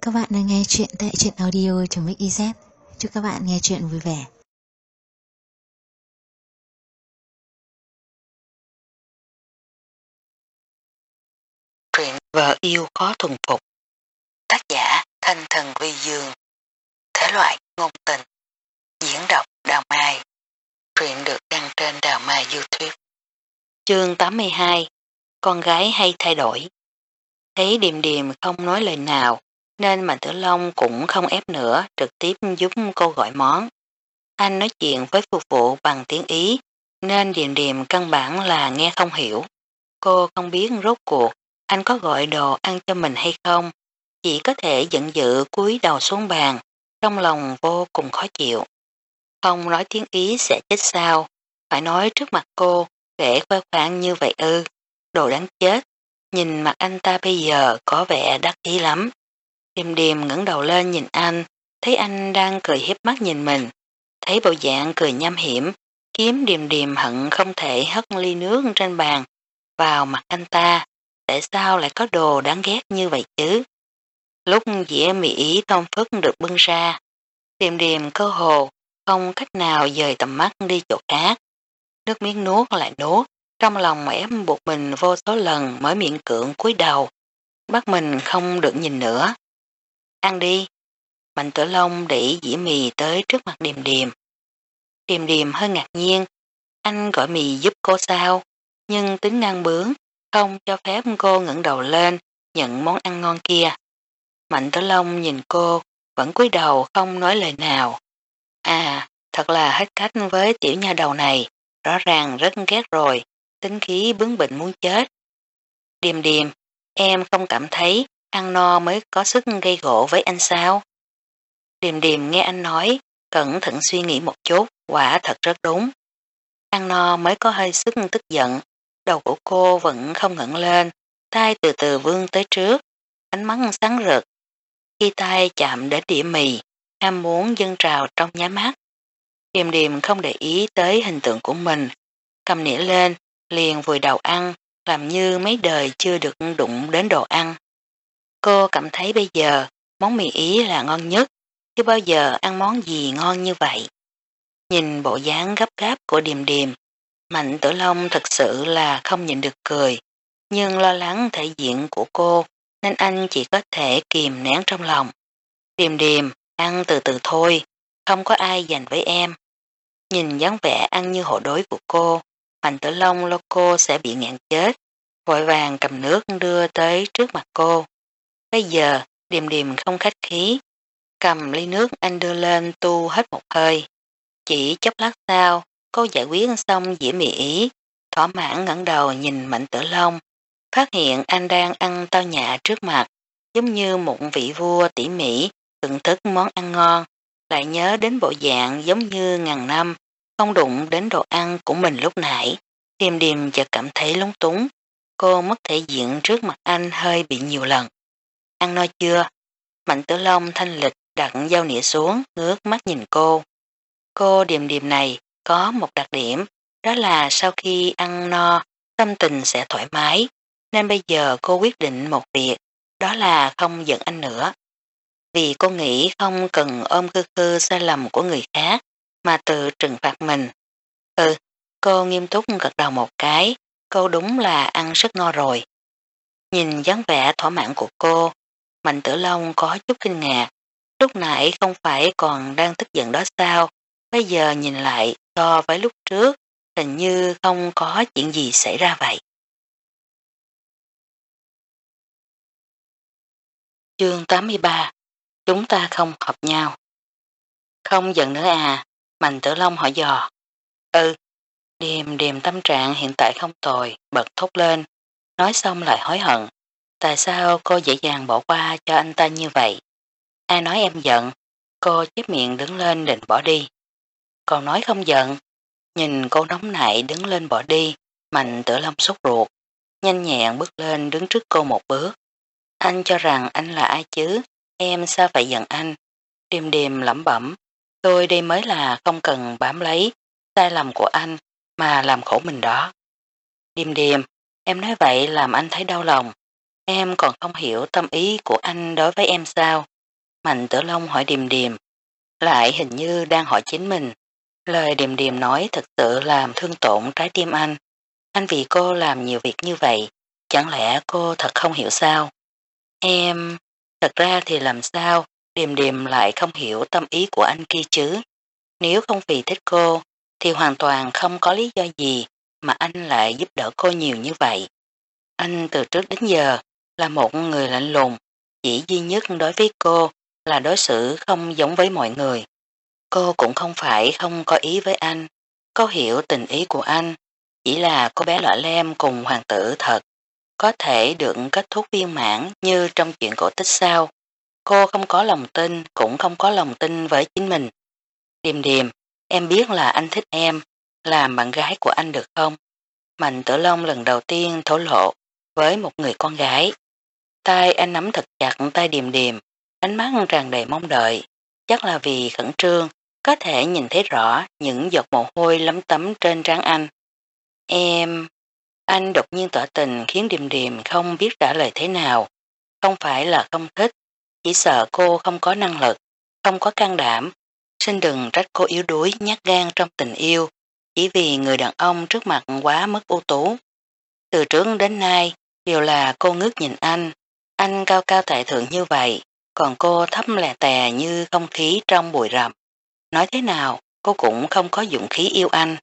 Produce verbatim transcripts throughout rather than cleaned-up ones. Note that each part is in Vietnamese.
các bạn đang nghe chuyện tại truyện audio.mix.iz. Chúc các bạn nghe chuyện vui vẻ. Truyện Vợ Yêu Khó Thuần Phục. Tác giả Thanh Thần Vi Dương. Thể loại ngôn tình. Diễn đọc Đào Mai. Truyện được đăng trên Đào Mai YouTube. Chương tám mươi hai. Con gái hay thay đổi. Thấy Điềm Điềm không nói lời nào, nên Mạnh Tử Long cũng không ép nữa, trực tiếp giúp cô gọi món. Anh nói chuyện với phục vụ bằng tiếng Ý, nên Điềm Điềm căn bản là nghe không hiểu. Cô không biết rốt cuộc anh có gọi đồ ăn cho mình hay không, chỉ có thể giận dữ cúi đầu xuống bàn, trong lòng vô cùng khó chịu. Không nói tiếng Ý sẽ chết sao, phải nói trước mặt cô, để khoe khoang như vậy ư, đồ đáng chết. Nhìn mặt anh ta bây giờ có vẻ đắc ý lắm. Điềm Điềm ngẩng đầu lên nhìn anh, thấy anh đang cười hiếp mắt nhìn mình, thấy bộ dạng cười nham hiểm, kiếm Điềm Điềm hận không thể hất ly nước trên bàn vào mặt anh ta. Tại sao lại có đồ đáng ghét như vậy chứ? Lúc dĩa mì Ý tôm phức được bưng ra, Điềm Điềm cơ hồ không cách nào dời tầm mắt đi chỗ khác. Nước miếng nuốt lại nuốt, trong lòng ép buộc mình vô số lần mới miệng cưỡng cúi đầu, bắt mình không được nhìn nữa. Ăn đi. Mạnh Tử Long đẩy dĩa mì tới trước mặt Điềm Điềm. Điềm Điềm hơi ngạc nhiên, anh gọi mì giúp cô sao? Nhưng tính năng bướng, không cho phép cô ngẩng đầu lên nhận món ăn ngon kia. Mạnh Tử Long nhìn cô, vẫn cúi đầu không nói lời nào. À, thật là hết cách với tiểu nha đầu này, rõ ràng rất ghét rồi, tính khí bướng bỉnh muốn chết. Điềm Điềm, em không cảm thấy ăn no mới có sức gây gỗ với anh sao? Điềm Điềm nghe anh nói, cẩn thận suy nghĩ một chút, quả thật rất đúng. Ăn no mới có hơi sức tức giận, đầu của cô vẫn không ngẩng lên, tay từ từ vươn tới trước, ánh mắt sáng rực. Khi tay chạm đến đĩa mì, ham muốn dâng trào trong nháy mắt. Điềm Điềm không để ý tới hình tượng của mình, cầm nĩa lên, liền vùi đầu ăn, làm như mấy đời chưa được đụng đến đồ ăn. Cô cảm thấy bây giờ món mì Ý là ngon nhất, chứ bao giờ ăn món gì ngon như vậy. Nhìn bộ dáng gấp gáp của Điềm Điềm, Mạnh Tử Long thật sự là không nhịn được cười, nhưng lo lắng thể diện của cô nên anh chỉ có thể kìm nén trong lòng. Điềm Điềm, ăn từ từ thôi, không có ai dành với em. Nhìn dáng vẻ ăn như hộ đối của cô, Mạnh Tử Long lo cô sẽ bị nghẹn chết, vội vàng cầm nước đưa tới trước mặt cô. Bây giờ, Điềm Điềm không khách khí, cầm ly nước anh đưa lên tu hết một hơi. Chỉ chốc lát sau, cô giải quyết xong dĩa mì Ý, thỏa mãn ngẩng đầu nhìn Mạnh Tử Long, phát hiện anh đang ăn tao nhã trước mặt, giống như một vị vua tỉ mỉ, thưởng thức món ăn ngon, lại nhớ đến bộ dạng giống như ngàn năm, không đụng đến đồ ăn của mình lúc nãy. Điềm Điềm chợt cảm thấy lúng túng, cô mất thể diện trước mặt anh hơi bị nhiều lần. Ăn no chưa? Mạnh Tử Long thanh lịch đặt dao nĩa xuống, ngước mắt nhìn cô. Cô Điềm Điềm này có một đặc điểm, đó là sau khi ăn no, tâm tình sẽ thoải mái, nên bây giờ cô quyết định một việc, đó là không giận anh nữa. Vì cô nghĩ không cần ôm khư khư sai lầm của người khác, mà tự trừng phạt mình. Ừ, cô nghiêm túc gật đầu một cái, cô đúng là ăn rất no rồi. Nhìn dáng vẻ thỏa mãn của cô, Mạnh Tử Long có chút kinh ngạc, lúc nãy không phải còn đang tức giận đó sao, bây giờ nhìn lại so với lúc trước, hình như không có chuyện gì xảy ra vậy. Chương tám mươi ba. Chúng ta không hợp nhau. Không giận nữa à? Mạnh Tử Long hỏi dò. Ừ. Điềm Điềm tâm trạng hiện tại không tồi, bật thốt lên, nói xong lại hối hận. Tại sao cô dễ dàng bỏ qua cho anh ta như vậy? Ai nói em giận? Cô chép miệng đứng lên định bỏ đi. Còn nói không giận. Nhìn cô nóng nảy đứng lên bỏ đi, Mạnh Tử Long sốt ruột, nhanh nhẹn bước lên đứng trước cô một bước. Anh cho rằng anh là ai chứ? Em sao phải giận anh? Điềm Điềm lẩm bẩm, tôi đây mới là không cần bám lấy sai lầm của anh mà làm khổ mình đó. Điềm Điềm, em nói vậy làm anh thấy đau lòng. Em còn không hiểu tâm ý của anh đối với em sao? Mạnh Tử Long hỏi Điềm Điềm, lại hình như đang hỏi chính mình. Lời Điềm Điềm nói thật sự làm thương tổn trái tim anh. Anh vì cô làm nhiều việc như vậy, chẳng lẽ cô thật không hiểu sao? Em, thật ra thì làm sao Điềm Điềm lại không hiểu tâm ý của anh kia chứ? Nếu không vì thích cô, thì hoàn toàn không có lý do gì mà anh lại giúp đỡ cô nhiều như vậy. Anh từ trước đến giờ là một người lạnh lùng, chỉ duy nhất đối với cô là đối xử không giống với mọi người. Cô cũng không phải không có ý với anh, cô hiểu tình ý của anh, chỉ là cô bé lọ lem cùng hoàng tử thật, có thể được kết thúc viên mãn như trong chuyện cổ tích sao. Cô không có lòng tin, cũng không có lòng tin với chính mình. Điềm Điềm, em biết là anh thích em, làm bạn gái của anh được không? Mạnh Tử Long lần đầu tiên thổ lộ với một người con gái. Tay anh nắm thật chặt tay Điềm Điềm, ánh mắt tràn đầy mong đợi, chắc là vì khẩn trương, có thể nhìn thấy rõ những giọt mồ hôi lấm tấm trên trán anh. Em, anh đột nhiên tỏ tình khiến Điềm Điềm không biết trả lời thế nào, không phải là không thích, chỉ sợ cô không có năng lực, không có can đảm. Xin đừng trách cô yếu đuối nhát gan trong tình yêu, chỉ vì người đàn ông trước mặt quá mất ưu tú. Từ trước đến nay, đều là cô ngước nhìn anh, anh cao cao tại thượng như vậy, còn cô thấp lè tè như không khí trong bụi rậm. Nói thế nào, cô cũng không có dũng khí yêu anh.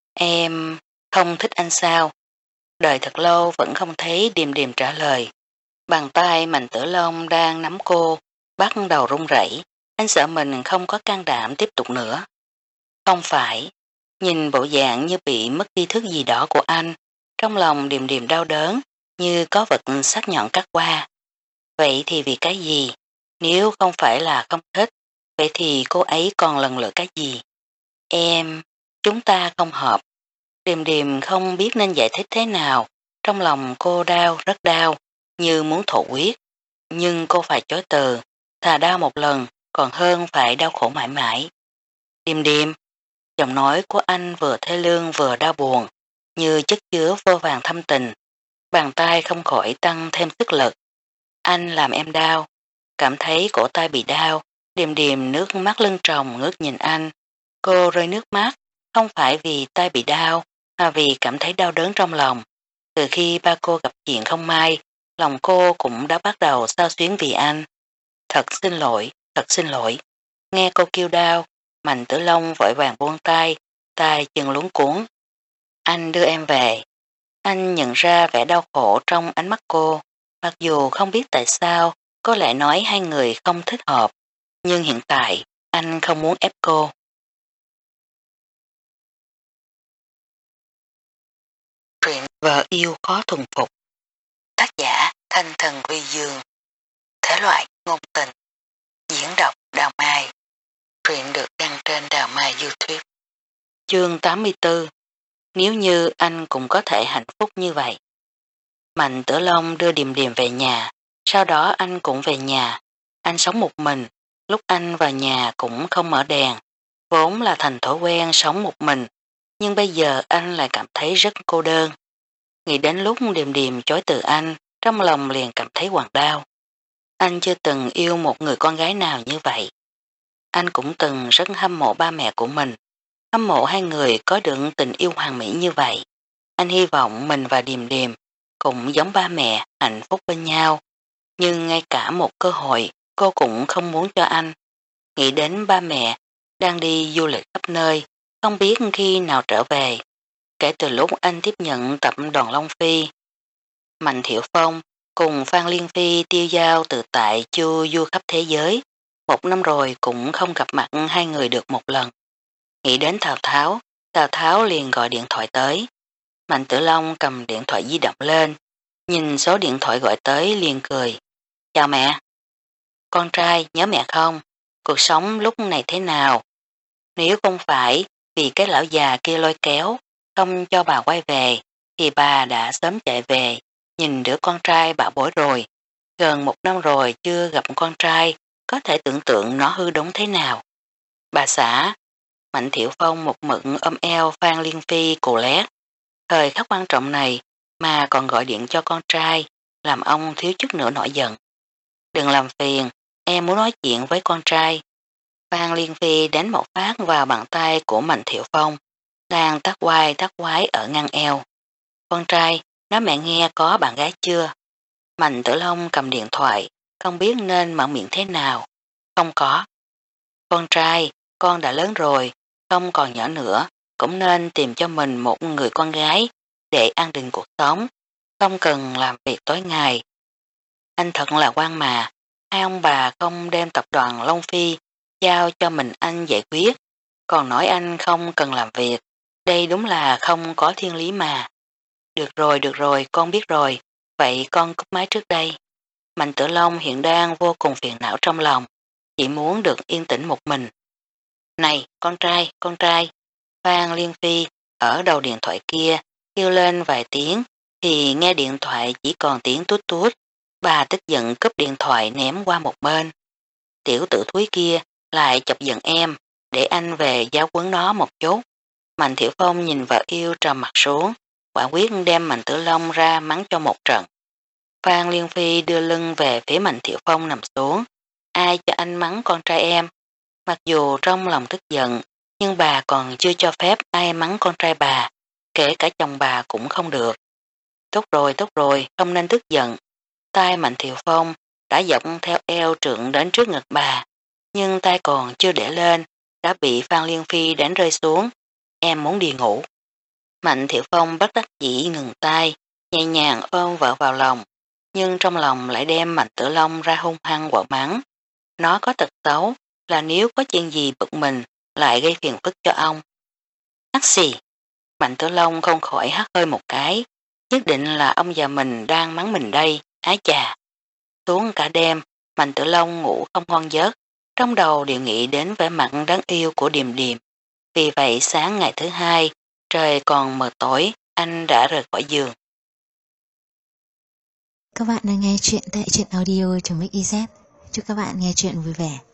Em không thích anh sao? Đợi thật lâu vẫn không thấy Điềm Điềm trả lời. Bàn tay Mạnh Tử Long đang nắm cô, bắt đầu run rẩy. Anh sợ mình không có can đảm tiếp tục nữa. Không phải, nhìn bộ dạng như bị mất đi thức gì đó của anh, trong lòng Điềm Điềm đau đớn, như có vật sắc nhọn cắt qua. Vậy thì vì cái gì? Nếu không phải là không thích, vậy thì cô ấy còn lần lượt cái gì? Em, chúng ta không hợp. Điềm Điềm không biết nên giải thích thế nào, trong lòng cô đau, rất đau, như muốn thổ huyết. Nhưng cô phải chối từ, thà đau một lần, còn hơn phải đau khổ mãi mãi. Điềm Điềm, giọng nói của anh vừa thê lương vừa đau buồn, như chất chứa vô vàng thâm tình. Bàn tay không khỏi tăng thêm sức lực. Anh làm em đau, cảm thấy cổ tay bị đau, Điềm Điềm nước mắt lưng tròng ngước nhìn anh. Cô rơi nước mắt, không phải vì tay bị đau, mà vì cảm thấy đau đớn trong lòng. Từ khi ba cô gặp chuyện không may, lòng cô cũng đã bắt đầu xao xuyến vì anh. Thật xin lỗi, thật xin lỗi. Nghe cô kêu đau, Mạnh Tử Long vội vàng buông tay, tay chân luống cuốn. Anh đưa em về. Anh nhận ra vẻ đau khổ trong ánh mắt cô, mặc dù không biết tại sao có lẽ nói hai người không thích hợp, nhưng hiện tại anh không muốn ép cô. Truyện Vợ Yêu Khó Thuần Phục. Tác giả Thanh Thần Vi Dương. Thể loại ngôn tình. Diễn đọc Đào Mai. Truyện được đăng trên Đào Mai YouTube. Chương tám mươi tư. Nếu như anh cũng có thể hạnh phúc như vậy. Mạnh Tử Long đưa Điềm Điềm về nhà, sau đó anh cũng về nhà. Anh sống một mình, lúc anh vào nhà cũng không mở đèn, vốn là thành thói quen sống một mình, nhưng bây giờ anh lại cảm thấy rất cô đơn. Nghĩ đến lúc Điềm Điềm chối từ anh, trong lòng liền cảm thấy hoàng đau. Anh chưa từng yêu một người con gái nào như vậy. Anh cũng từng rất hâm mộ ba mẹ của mình, hâm mộ hai người có được tình yêu hoàn mỹ như vậy. Anh hy vọng mình và Điềm Điềm cũng giống ba mẹ hạnh phúc bên nhau, nhưng ngay cả một cơ hội cô cũng không muốn cho anh. Nghĩ đến ba mẹ đang đi du lịch khắp nơi, không biết khi nào trở về. Kể từ lúc anh tiếp nhận tập đoàn Long Phi, Mạnh Thiệu Phong cùng Phan Liên Phi tiêu dao tự tại chu du khắp thế giới, một năm rồi cũng không gặp mặt hai người được một lần. Nghĩ đến Tào Tháo, Tào Tháo liền gọi điện thoại tới. Mạnh Tử Long cầm điện thoại di động lên, nhìn số điện thoại gọi tới liền cười. Chào mẹ. Con trai nhớ mẹ không? Cuộc sống lúc này thế nào? Nếu không phải vì cái lão già kia lôi kéo, không cho bà quay về, thì bà đã sớm chạy về, nhìn đứa con trai bà bối rồi. Gần một năm rồi chưa gặp con trai, có thể tưởng tượng nó hư đốn thế nào. Bà xã, Mạnh Thiệu Phong một mực ôm eo Phan Liên Phi cù lét. Thời khắc quan trọng này mà còn gọi điện cho con trai, làm ông thiếu chút nữa nổi giận. Đừng làm phiền, em muốn nói chuyện với con trai. Phan Liên Phi đánh một phát vào bàn tay của Mạnh Thiệu Phong, đang tắt quai tắt quái ở ngăn eo. Con trai, nói mẹ nghe có bạn gái chưa? Mạnh Tử Long cầm điện thoại, không biết nên mở miệng thế nào. Không có. Con trai, con đã lớn rồi, không còn nhỏ nữa, cũng nên tìm cho mình một người con gái để an định cuộc sống, không cần làm việc tối ngày. Anh thật là quan mà, hai ông bà không đem tập đoàn Long Phi giao cho mình anh giải quyết, còn nói anh không cần làm việc, đây đúng là không có thiên lý mà. Được rồi, được rồi, con biết rồi, vậy con cúp máy trước đây. Mạnh Tử Long hiện đang vô cùng phiền não trong lòng, chỉ muốn được yên tĩnh một mình. Này, con trai, con trai, Phan Liên Phi ở đầu điện thoại kia kêu lên vài tiếng thì nghe điện thoại chỉ còn tiếng tút tút, bà tức giận cúp điện thoại ném qua một bên. Tiểu tử thúi kia lại chọc giận em, để anh về giáo huấn nó một chút. Mạnh Thiệu Phong nhìn vợ yêu trầm mặt xuống, quả quyết đem Mạnh Tử Long ra mắng cho một trận. Phan Liên Phi đưa lưng về phía Mạnh Thiệu Phong nằm xuống. Ai cho anh mắng con trai em? Mặc dù trong lòng tức giận, nhưng bà còn chưa cho phép ai mắng con trai bà, kể cả chồng bà cũng không được. Tốt rồi, tốt rồi, không nên tức giận. Tay Mạnh Thiệu Phong đã dọc theo eo trượng đến trước ngực bà, nhưng tay còn chưa để lên, đã bị Phan Liên Phi đánh rơi xuống. Em muốn đi ngủ. Mạnh Thiệu Phong bất đắc dĩ ngừng tay, nhẹ nhàng ôm vợ vào lòng, nhưng trong lòng lại đem Mạnh Tử Long ra hung hăng quở mắng. Nó có tật xấu là nếu có chuyện gì bực mình lại gây phiền phức cho ông. Hắc xì, Mạnh Tử Long không khỏi hắt hơi một cái, nhất định là ông già mình đang mắng mình đây, ái chà. Xuống cả đêm, Mạnh Tử Long ngủ không ngon giấc, trong đầu đều nghĩ đến vẻ mặt đáng yêu của Điềm Điềm. Vì vậy sáng ngày thứ hai, trời còn mờ tối, anh đã rời khỏi giường. Các bạn đang nghe chuyện tại truyện audio.mixyz. Chúc các bạn nghe chuyện vui vẻ.